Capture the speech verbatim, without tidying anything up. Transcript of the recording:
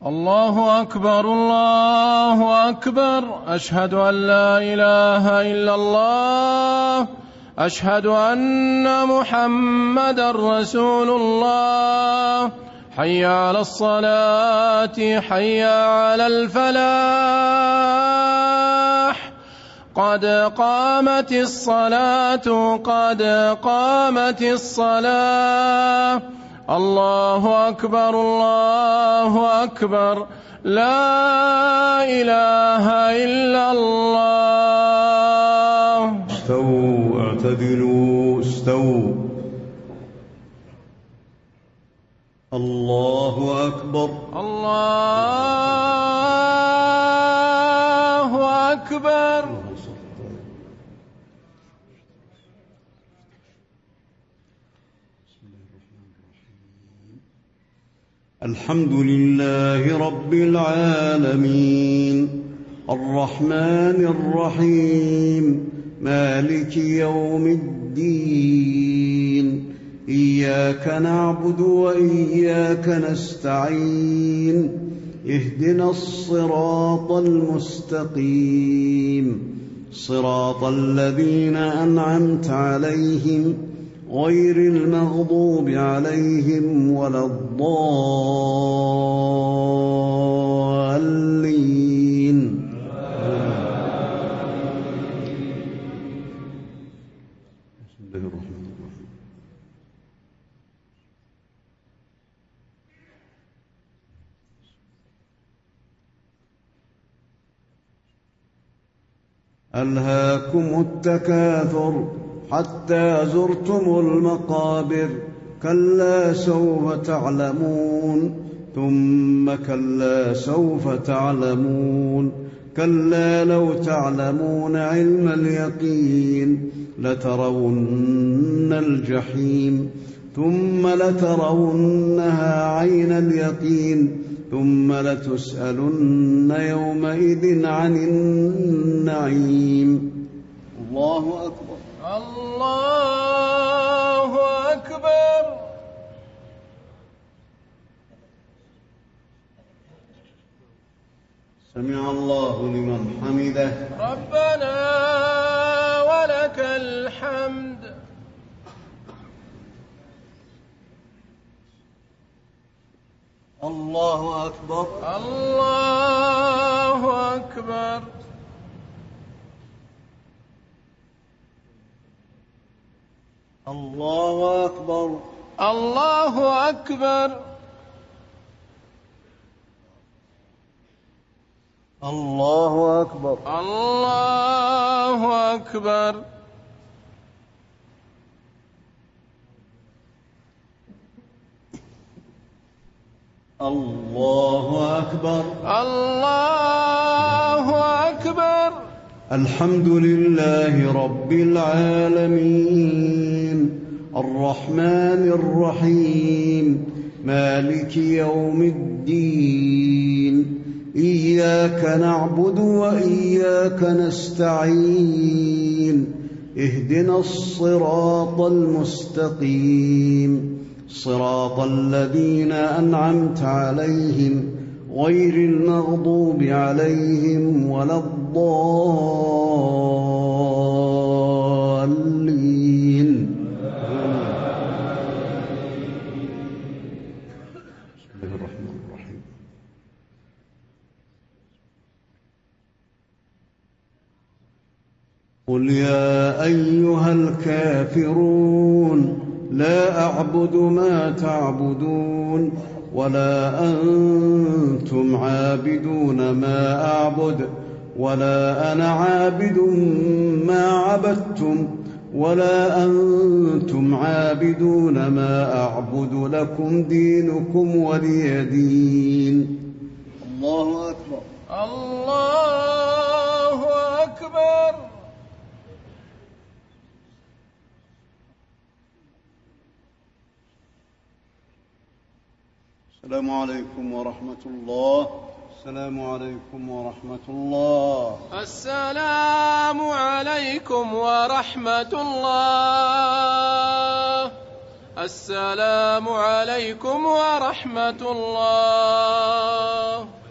الله أكبر الله أكبر. أشهد أن لا إله إلا الله. أشهد أن محمدًا رسول الله. حي على الصلاة حي على الفلاح. قد قامت الصلاة قد قامت الصلاة. الله أكبر الله أكبر. لا إله إلا الله. استووا اعتدلوا استووا. الله أكبر الله أكبر. الحمد لله رب العالمين الرحمن الرحيم مالك يوم الدين. إياك نعبد وإياك نستعين. اهدنا الصراط المستقيم صراط الذين أنعمت عليهم غير المغضوب عليهم ولا الضالين. بسم الله الرحمن الرحيم. ألهاكم التكاثر حتى زرتم المقابر. كلا سوف تعلمون ثم كلا سوف تعلمون. كلا لو تعلمون علم اليقين لترون الجحيم ثم لترونها عين اليقين ثم لتسألن يومئذ عن النعيم. الله أكبر الله أكبر. سمع الله لمن حمده. ربنا ولك الحمد. الله أكبر الله أكبر. الله أكبر الله أكبر. الله أكبر الله أكبر. الله أكبر الله أكبر. الحمد لله رب العالمين الرحمن الرحيم مالك يوم الدين. إياك نعبد وإياك نستعين. اهدنا الصراط المستقيم صراط الذين أنعمت عليهم غير المغضوب عليهم ولا الضالين. بسم الله الرحمن الرحيم. قل يا أيها الكافرون لا أعبد ما تعبدون ولا أنتم عابدون ما أعبد ولا أنا عابد ما عبدتم ولا أنتم عابدون ما أعبد لكم دينكم ولي دين. الله أكبر الله أكبر. السلام عليكم ورحمة الله. السلام عليكم ورحمة الله. السلام عليكم ورحمة الله. السلام عليكم ورحمة الله.